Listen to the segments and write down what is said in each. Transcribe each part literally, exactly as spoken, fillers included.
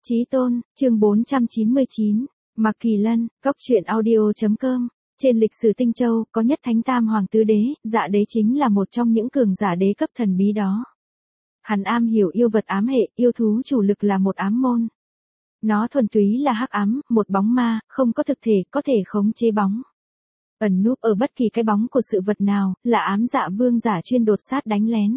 Chí Tôn, chương bốn trăm chín mươi chín, Mạc Kỳ Lân, Cốc truyện audio chấm com. Trên lịch sử Tinh Châu, có nhất thánh tam hoàng tứ đế, Dạ Đế chính là một trong những cường giả đế cấp thần bí đó. Hắn am hiểu yêu vật ám hệ, yêu thú chủ lực là một ám môn. Nó thuần túy là hắc ám, một bóng ma, không có thực thể, có thể khống chế bóng. Ẩn núp ở bất kỳ cái bóng của sự vật nào, là ám dạ vương giả chuyên đột sát đánh lén.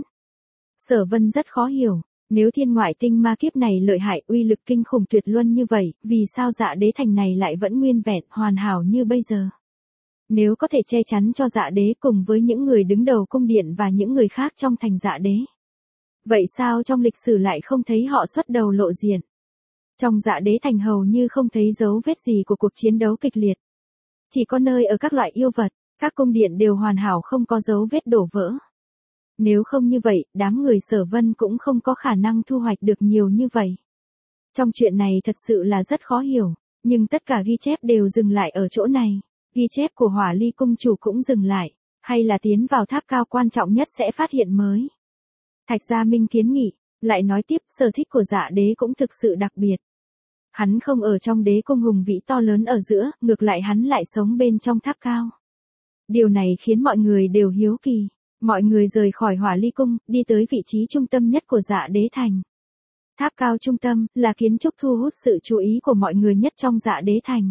Sở Vân rất khó hiểu. Nếu thiên ngoại tinh ma kiếp này lợi hại uy lực kinh khủng tuyệt luân như vậy, vì sao Dạ Đế thành này lại vẫn nguyên vẹn, hoàn hảo như bây giờ? Nếu có thể che chắn cho Dạ Đế cùng với những người đứng đầu cung điện và những người khác trong thành Dạ Đế. Vậy sao trong lịch sử lại không thấy họ xuất đầu lộ diện? Trong Dạ Đế thành hầu như không thấy dấu vết gì của cuộc chiến đấu kịch liệt. Chỉ có nơi ở các loại yêu vật, các cung điện đều hoàn hảo không có dấu vết đổ vỡ. Nếu không như vậy, đám người Sở Vân cũng không có khả năng thu hoạch được nhiều như vậy. Trong chuyện này thật sự là rất khó hiểu, nhưng tất cả ghi chép đều dừng lại ở chỗ này. Ghi chép của Hỏa Ly cung chủ cũng dừng lại, hay là tiến vào tháp cao quan trọng nhất sẽ phát hiện mới. Thạch Gia Minh kiến nghị, lại nói tiếp, sở thích của Dạ Đế cũng thực sự đặc biệt. Hắn không ở trong đế cung hùng vĩ to lớn ở giữa, ngược lại hắn lại sống bên trong tháp cao. Điều này khiến mọi người đều hiếu kỳ. Mọi người rời khỏi Hỏa Ly cung, đi tới vị trí trung tâm nhất của Dạ Đế thành. Tháp cao trung tâm, là kiến trúc thu hút sự chú ý của mọi người nhất trong Dạ Đế thành.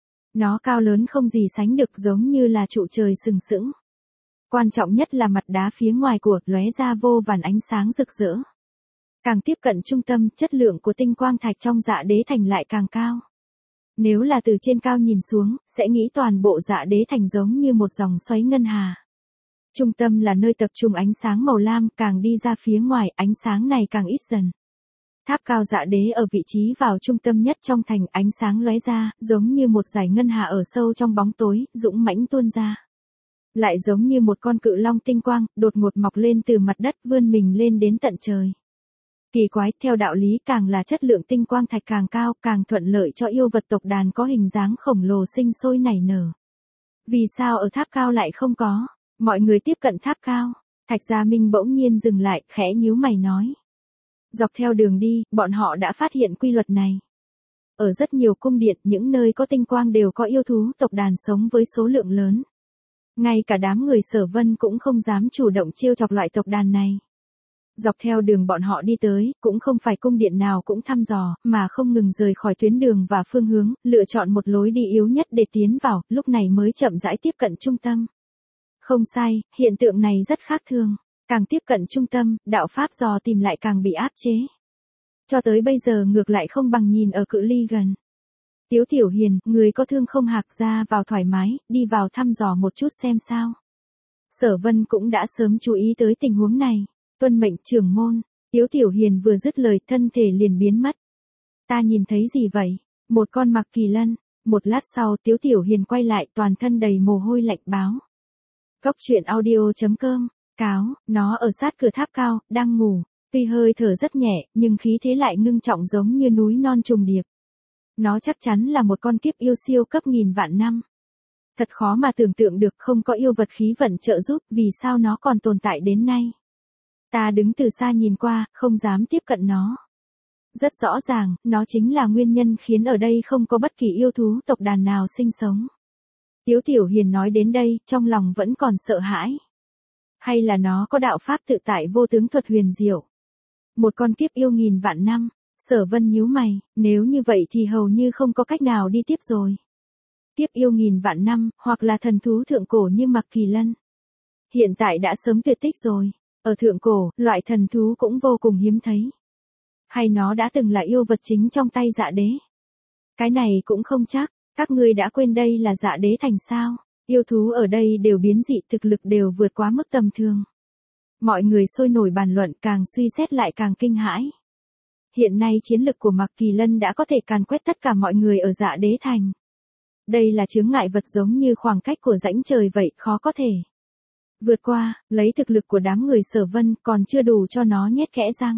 Nó cao lớn không gì sánh được, giống như là trụ trời sừng sững. Quan trọng nhất là mặt đá phía ngoài của, lóe ra vô vàn ánh sáng rực rỡ. Càng tiếp cận trung tâm, chất lượng của tinh quang thạch trong Dạ Đế thành lại càng cao. Nếu là từ trên cao nhìn xuống, sẽ nghĩ toàn bộ Dạ Đế thành giống như một dòng xoáy ngân hà. Trung tâm là nơi tập trung ánh sáng màu lam, càng đi ra phía ngoài, ánh sáng này càng ít dần. Tháp cao Dạ Đế ở vị trí vào trung tâm nhất trong thành, ánh sáng lóe ra, giống như một dải ngân hà ở sâu trong bóng tối, dũng mãnh tuôn ra. Lại giống như một con cự long tinh quang, đột ngột mọc lên từ mặt đất, vươn mình lên đến tận trời. Kỳ quái, theo đạo lý càng là chất lượng tinh quang thạch càng cao, càng thuận lợi cho yêu vật tộc đàn có hình dáng khổng lồ sinh sôi nảy nở. Vì sao ở tháp cao lại không có? Mọi người tiếp cận tháp cao, Thạch Gia Minh bỗng nhiên dừng lại, khẽ nhíu mày nói. Dọc theo đường đi, bọn họ đã phát hiện quy luật này. Ở rất nhiều cung điện, những nơi có tinh quang đều có yêu thú tộc đàn sống với số lượng lớn. Ngay cả đám người Sở Vân cũng không dám chủ động trêu chọc loại tộc đàn này. Dọc theo đường bọn họ đi tới, cũng không phải cung điện nào cũng thăm dò, mà không ngừng rời khỏi tuyến đường và phương hướng, lựa chọn một lối đi yếu nhất để tiến vào, lúc này mới chậm rãi tiếp cận trung tâm. Không sai, hiện tượng này rất khác thường. Càng tiếp cận trung tâm, đạo pháp dò tìm lại càng bị áp chế. Cho tới bây giờ ngược lại không bằng nhìn ở cự ly gần. Tiếu Tiểu Hiền, người có thương không hạc ra vào thoải mái, đi vào thăm dò một chút xem sao. Sở Vân cũng đã sớm chú ý tới tình huống này. Tuân mệnh trưởng môn, Tiếu Tiểu Hiền vừa dứt lời thân thể liền biến mất. Ta nhìn thấy gì vậy? Một con Mạc Kỳ Lân. Một lát sau Tiếu Tiểu Hiền quay lại toàn thân đầy mồ hôi lạnh báo. Cốc truyện audio chấm com, cáo, nó ở sát cửa tháp cao, đang ngủ, tuy hơi thở rất nhẹ, nhưng khí thế lại ngưng trọng giống như núi non trùng điệp. Nó chắc chắn là một con kiếp yêu siêu cấp nghìn vạn năm. Thật khó mà tưởng tượng được, không có yêu vật khí vận trợ giúp, vì sao nó còn tồn tại đến nay. Ta đứng từ xa nhìn qua, không dám tiếp cận nó. Rất rõ ràng, nó chính là nguyên nhân khiến ở đây không có bất kỳ yêu thú tộc đàn nào sinh sống. Tiếu Tiểu Hiền nói đến đây, trong lòng vẫn còn sợ hãi. Hay là nó có đạo pháp tự tại vô tướng thuật huyền diệu? Một con kiếp yêu nghìn vạn năm, Sở Vân nhíu mày, nếu như vậy thì hầu như không có cách nào đi tiếp rồi. Kiếp yêu nghìn vạn năm, hoặc là thần thú thượng cổ như Mạc Kỳ Lân. Hiện tại đã sớm tuyệt tích rồi, ở thượng cổ, loại thần thú cũng vô cùng hiếm thấy. Hay nó đã từng là yêu vật chính trong tay Dạ Đế? Cái này cũng không chắc. Các ngươi đã quên đây là Dạ Đế thành sao? Yêu thú ở đây đều biến dị, thực lực đều vượt quá mức tầm thường. Mọi người sôi nổi bàn luận, càng suy xét lại càng kinh hãi. Hiện nay chiến lực của Mạc Kỳ Lân đã có thể càn quét tất cả mọi người ở Dạ Đế thành. Đây là chướng ngại vật giống như khoảng cách của rãnh trời vậy, khó có thể vượt qua, lấy thực lực của đám người Sở Vân còn chưa đủ cho nó nhét kẽ răng.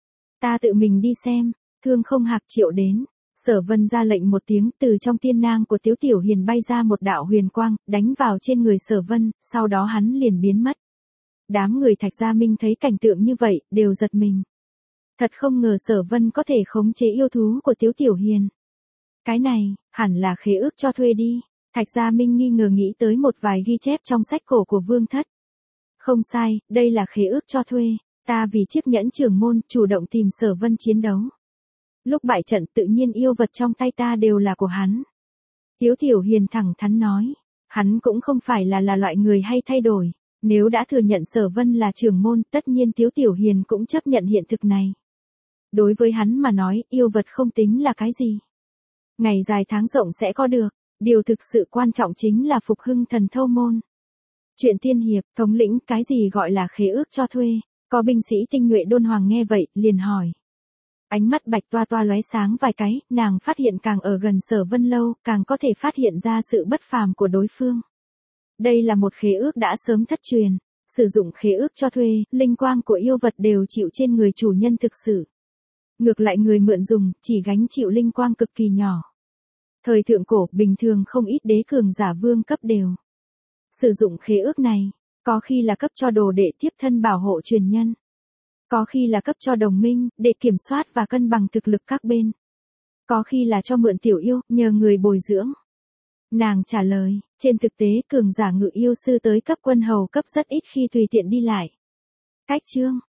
Ta tự mình đi xem, thương không hạc triệu đến. Sở Vân ra lệnh một tiếng, từ trong tiên nang của Tiếu Tiểu Hiền bay ra một đạo huyền quang, đánh vào trên người Sở Vân, sau đó hắn liền biến mất. Đám người Thạch Gia Minh thấy cảnh tượng như vậy, đều giật mình. Thật không ngờ Sở Vân có thể khống chế yêu thú của Tiếu Tiểu Hiền. Cái này, hẳn là khế ước cho thuê đi. Thạch Gia Minh nghi ngờ nghĩ tới một vài ghi chép trong sách cổ của Vương Thất. Không sai, đây là khế ước cho thuê. Ta vì chiếc nhẫn trưởng môn chủ động tìm Sở Vân chiến đấu. Lúc bại trận tự nhiên yêu vật trong tay ta đều là của hắn. Tiếu Tiểu Hiền thẳng thắn nói. Hắn cũng không phải là là loại người hay thay đổi. Nếu đã thừa nhận Sở Vân là trưởng môn, tất nhiên Tiếu Tiểu Hiền cũng chấp nhận hiện thực này. Đối với hắn mà nói, yêu vật không tính là cái gì. Ngày dài tháng rộng sẽ có được. Điều thực sự quan trọng chính là phục hưng thần thâu môn. Chuyện tiên hiệp, thống lĩnh, cái gì gọi là khế ước cho thuê? Có binh sĩ tinh nhuệ Đôn Hoàng nghe vậy, liền hỏi. Ánh mắt Bạch Toa Toa lóe sáng vài cái, nàng phát hiện càng ở gần Sở Vân lâu, càng có thể phát hiện ra sự bất phàm của đối phương. Đây là một khế ước đã sớm thất truyền. Sử dụng khế ước cho thuê, linh quang của yêu vật đều chịu trên người chủ nhân thực sự. Ngược lại người mượn dùng, chỉ gánh chịu linh quang cực kỳ nhỏ. Thời thượng cổ, bình thường không ít đế cường giả vương cấp đều. Sử dụng khế ước này, có khi là cấp cho đồ đệ tiếp thân bảo hộ truyền nhân. Có khi là cấp cho đồng minh, để kiểm soát và cân bằng thực lực các bên. Có khi là cho mượn tiểu yêu, nhờ người bồi dưỡng. Nàng trả lời, trên thực tế cường giả ngự yêu sư tới cấp quân hầu cấp rất ít khi tùy tiện đi lại. Cách chương,